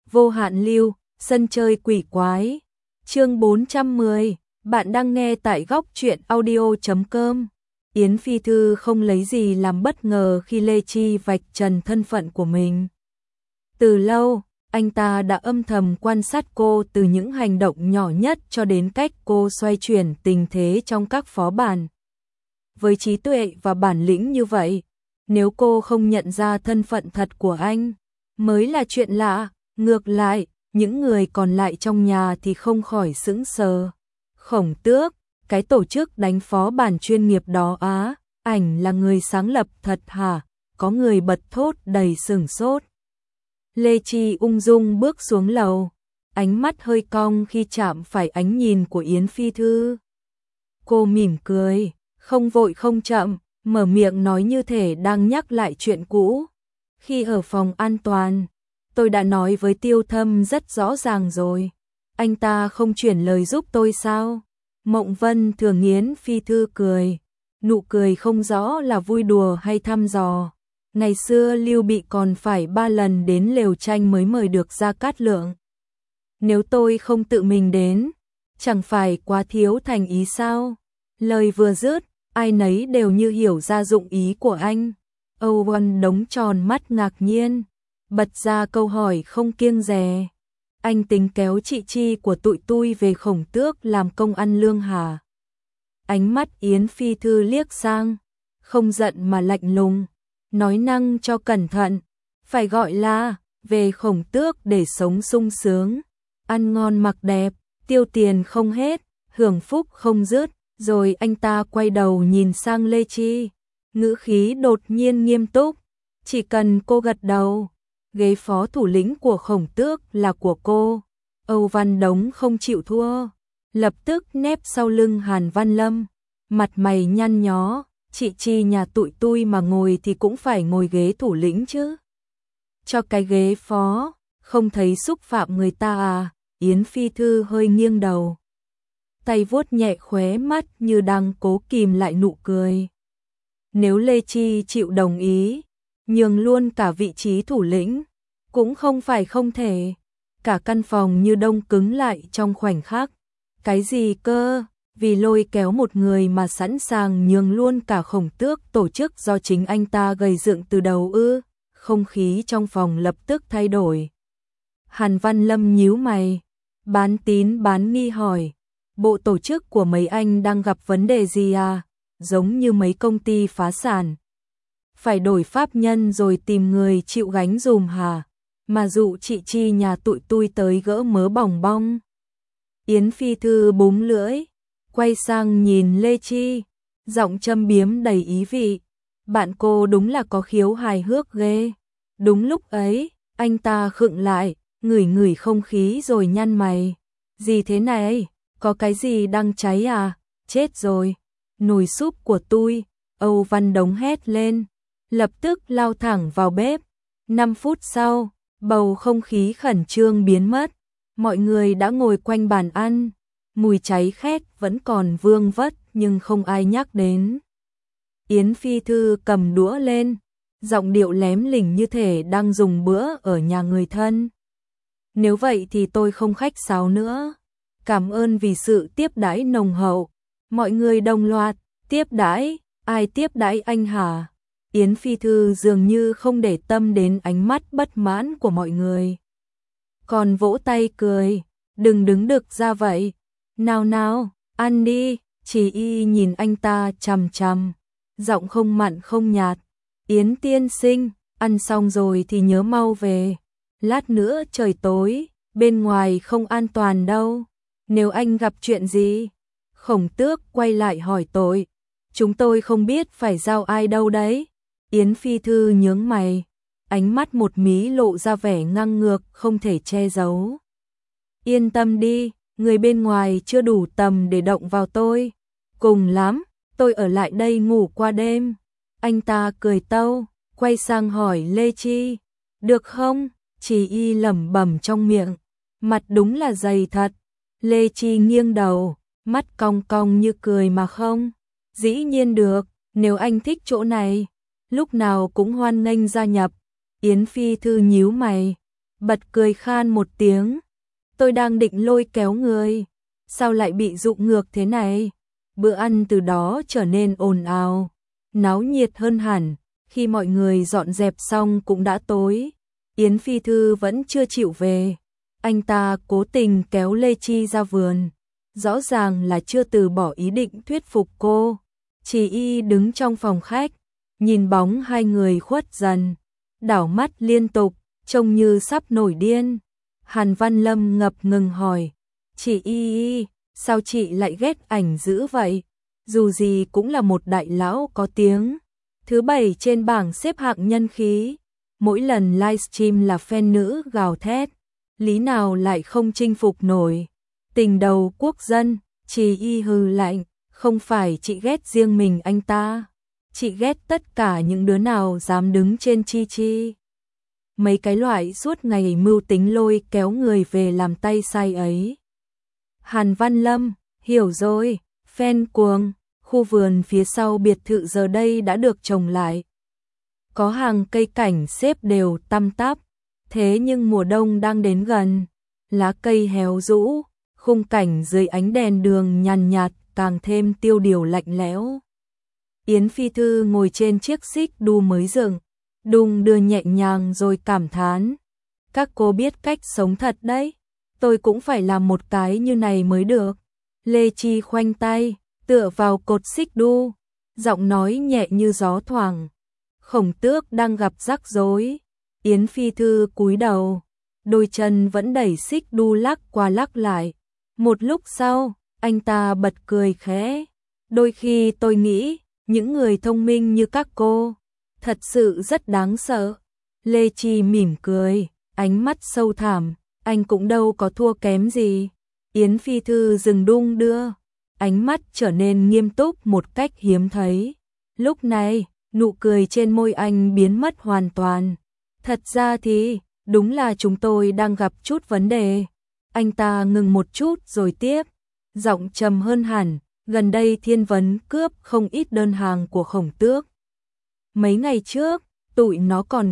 Vô hạn lưu, sân chơi quỷ quái. Chương 410, bạn đang nghe tại góc truyện audio.com. Yến Phi Thư không lấy gì làm bất ngờ khi Lê Chi vạch trần thân phận của mình. Từ lâu, anh ta đã âm thầm quan sát cô từ những hành động nhỏ nhất cho đến cách cô xoay chuyển tình thế trong các phó bản. Với trí tuệ và bản lĩnh như vậy, nếu cô không nhận ra thân phận thật của anh, mới là chuyện lạ. Ngược lại, những người còn lại trong nhà thì không khỏi sững sờ. Khổng Tước, cái tổ chức đánh phó bản chuyên nghiệp đó á, ảnh là người sáng lập thật hả? Có người bật thốt đầy sửng sốt. Lê Chi ung dung bước xuống lầu, ánh mắt hơi cong khi chạm phải ánh nhìn của Yến Phi Thư. Cô mỉm cười, không vội không chậm, mở miệng nói như thể đang nhắc lại chuyện cũ. Khi ở phòng an toàn, tôi đã nói với Tiêu Thâm rất rõ ràng rồi. Anh ta không chuyển lời giúp tôi sao? Mộng Vân Thường Yến Phi Thư cười. Nụ cười không rõ là vui đùa hay thăm dò. Ngày xưa Lưu Bị còn phải 3 lần đến lều tranh mới mời được Gia Cát Lượng. Nếu tôi không tự mình đến, chẳng phải quá thiếu thành ý sao? Lời vừa dứt, ai nấy đều như hiểu ra dụng ý của anh. Âu Vân đống tròn mắt ngạc nhiên, bật ra câu hỏi không kiêng dè. Anh tính kéo chị Chi của tụi tôi về Khổng Tước làm công ăn lương hả? Ánh mắt Yến Phi Thư liếc sang, không giận mà lạnh lùng, nói năng cho cẩn thận, phải gọi là về Khổng Tước để sống sung sướng, ăn ngon mặc đẹp, tiêu tiền không hết, hưởng phúc không dứt. Rồi anh ta quay đầu nhìn sang Lê Chi, ngữ khí đột nhiên nghiêm túc, chỉ cần cô gật đầu, ghế phó thủ lĩnh của Khổng Tước là của cô. Âu Văn Đống không chịu thua, lập tức nép sau lưng Hàn Văn Lâm, mặt mày nhăn nhó, chị Chi nhà tụi tôi mà ngồi thì cũng phải ngồi ghế thủ lĩnh chứ. Cho cái ghế phó, không thấy xúc phạm người ta à? Yến Phi Thư hơi nghiêng đầu, tay vuốt nhẹ khóe mắt như đang cố kìm lại nụ cười. Nếu Lê Chi chịu đồng ý, nhường luôn cả vị trí thủ lĩnh, cũng không phải không thể. Cả căn phòng như đông cứng lại trong khoảnh khắc. Cái gì cơ? Vì lôi kéo một người mà sẵn sàng nhường luôn cả Khổng Tước, tổ chức do chính anh ta gây dựng từ đầu ư? Không khí trong phòng lập tức thay đổi. Hàn Văn Lâm nhíu mày, bán tín bán nghi hỏi. Bộ tổ chức của mấy anh đang gặp vấn đề gì à? Giống như mấy công ty phá sản. Phải đổi pháp nhân rồi tìm người chịu gánh dùm hả? Mà dụ chị Chi nhà tụi tôi tới gỡ mớ bòng bong. Yến Phi Thư búng lưỡi, quay sang nhìn Lê Chi, giọng châm biếm đầy ý vị. Bạn cô đúng là có khiếu hài hước ghê. Đúng lúc ấy, anh ta khựng lại, ngửi ngửi không khí rồi nhăn mày. Gì thế này? Có cái gì đang cháy à? Chết rồi. Nồi súp của tôi. Âu Văn Đống hét lên, lập tức lao thẳng vào bếp. 5 phút sau, bầu không khí khẩn trương biến mất. Mọi người đã ngồi quanh bàn ăn. Mùi cháy khét vẫn còn vương vất nhưng không ai nhắc đến. Yến Phi Thư cầm đũa lên, giọng điệu lém lỉnh như thể đang dùng bữa ở nhà người thân. Nếu vậy thì tôi không khách sáo nữa. Cảm ơn vì sự tiếp đãi nồng hậu. Mọi người đồng loạt, tiếp đãi, ai tiếp đãi anh hả? Yến Phi Thư dường như không để tâm đến ánh mắt bất mãn của mọi người. Còn vỗ tay cười, đừng đứng đực ra vậy. Nào nào, ăn đi, Chỉ Y nhìn anh ta chằm chằm, giọng không mặn không nhạt. Yến tiên sinh, ăn xong rồi thì nhớ mau về. Lát nữa trời tối, bên ngoài không an toàn đâu. Nếu anh gặp chuyện gì? Khổng Tước quay lại hỏi tội. Chúng tôi không biết phải giao ai đâu đấy. Yến Phi Thư nhướng mày, ánh mắt một mí lộ ra vẻ ngang ngược không thể che giấu. Yên tâm đi, người bên ngoài chưa đủ tầm để động vào tôi. Cùng lắm, tôi ở lại đây ngủ qua đêm. Anh ta cười tâu, quay sang hỏi Lê Chi. Được không? Chỉ Y lẩm bẩm trong miệng. Mặt đúng là dày thật. Lê Chi nghiêng đầu, mắt cong cong như cười mà không. Dĩ nhiên được, nếu anh thích chỗ này, lúc nào cũng hoan nghênh gia nhập. Yến Phi Thư nhíu mày, bật cười khan một tiếng. Tôi đang định lôi kéo người, sao lại bị dụ ngược thế này? Bữa ăn từ đó trở nên ồn ào, náo nhiệt hơn hẳn. Khi mọi người dọn dẹp xong cũng đã tối, Yến Phi Thư vẫn chưa chịu về. Anh ta cố tình kéo Lê Chi ra vườn, rõ ràng là chưa từ bỏ ý định thuyết phục cô. Chỉ y đứng trong phòng khách, nhìn bóng hai người khuất dần, đảo mắt liên tục, trông như sắp nổi điên. Hàn Văn Lâm ngập ngừng hỏi, chị y, sao chị lại ghét ảnh dữ vậy? Dù gì cũng là một đại lão có tiếng, thứ 7 trên bảng xếp hạng nhân khí. Mỗi lần livestream là fan nữ gào thét, lý nào lại không chinh phục nổi. Tình đầu quốc dân, Chỉ y hừ lạnh, không phải chị ghét riêng mình anh ta, chị ghét tất cả những đứa nào dám đứng trên Chi Chi. Mấy cái loại suốt ngày mưu tính lôi kéo người về làm tay sai ấy. Hàn Văn Lâm, hiểu rồi, fan cuồng. Khu vườn phía sau biệt thự giờ đây đã được trồng lại. Có hàng cây cảnh xếp đều tăm tắp, thế nhưng mùa đông đang đến gần, lá cây héo rũ, khung cảnh dưới ánh đèn đường nhàn nhạt càng thêm tiêu điều lạnh lẽo. Yến Phi Thư ngồi trên chiếc xích đu mới dựng, đung đưa nhẹ nhàng rồi cảm thán. Các cô biết cách sống thật đấy, tôi cũng phải làm một cái như này mới được. Lê Chi khoanh tay, tựa vào cột xích đu, giọng nói nhẹ như gió thoảng. Khổng Tước đang gặp rắc rối. Yến Phi Thư cúi đầu, đôi chân vẫn đẩy xích đu lắc qua lắc lại. Một lúc sau, anh ta bật cười khẽ. Đôi khi tôi nghĩ, những người thông minh như các cô, thật sự rất đáng sợ. Lê Chi mỉm cười, ánh mắt sâu thẳm, anh cũng đâu có thua kém gì. Yến Phi Thư dừng đung đưa, ánh mắt trở nên nghiêm túc một cách hiếm thấy. Lúc này, nụ cười trên môi anh biến mất hoàn toàn. Thật ra thì, đúng là chúng tôi đang gặp chút vấn đề. Anh ta ngừng một chút rồi tiếp, giọng trầm hơn hẳn, gần đây Thiên Vấn cướp không ít đơn hàng của Khổng Tước. Mấy ngày trước, tụi nó còn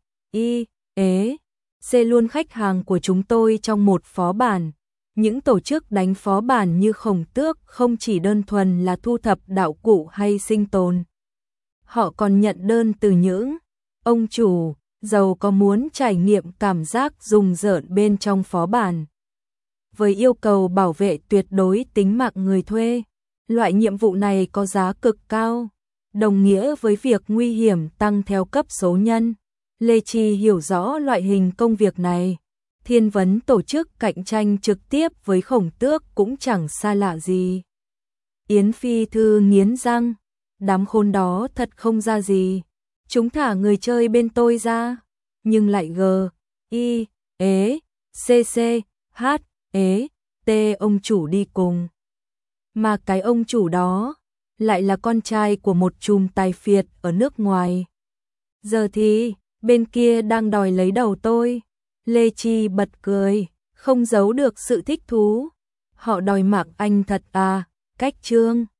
C luôn khách hàng của chúng tôi trong một phó bản. Những tổ chức đánh phó bản như Khổng Tước không chỉ đơn thuần là thu thập đạo cụ hay sinh tồn. Họ còn nhận đơn từ những ông chủ giàu có muốn trải nghiệm cảm giác rùng rợn bên trong phó bản. Với yêu cầu bảo vệ tuyệt đối tính mạng người thuê, loại nhiệm vụ này có giá cực cao, đồng nghĩa với việc nguy hiểm tăng theo cấp số nhân. Lê Chi hiểu rõ loại hình công việc này. Thiên Vấn tổ chức cạnh tranh trực tiếp với Khổng Tước cũng chẳng xa lạ gì. Yến Phi Thư nghiến răng, đám khốn đó thật không ra gì. Chúng thả người chơi bên tôi ra, nhưng lại ông chủ đi cùng. Mà cái ông chủ đó lại là con trai của một trùm tài phiệt ở nước ngoài. Giờ thì, bên kia đang đòi lấy đầu tôi. Lê Chi bật cười, không giấu được sự thích thú. Họ đòi mạng anh thật à, cách trương.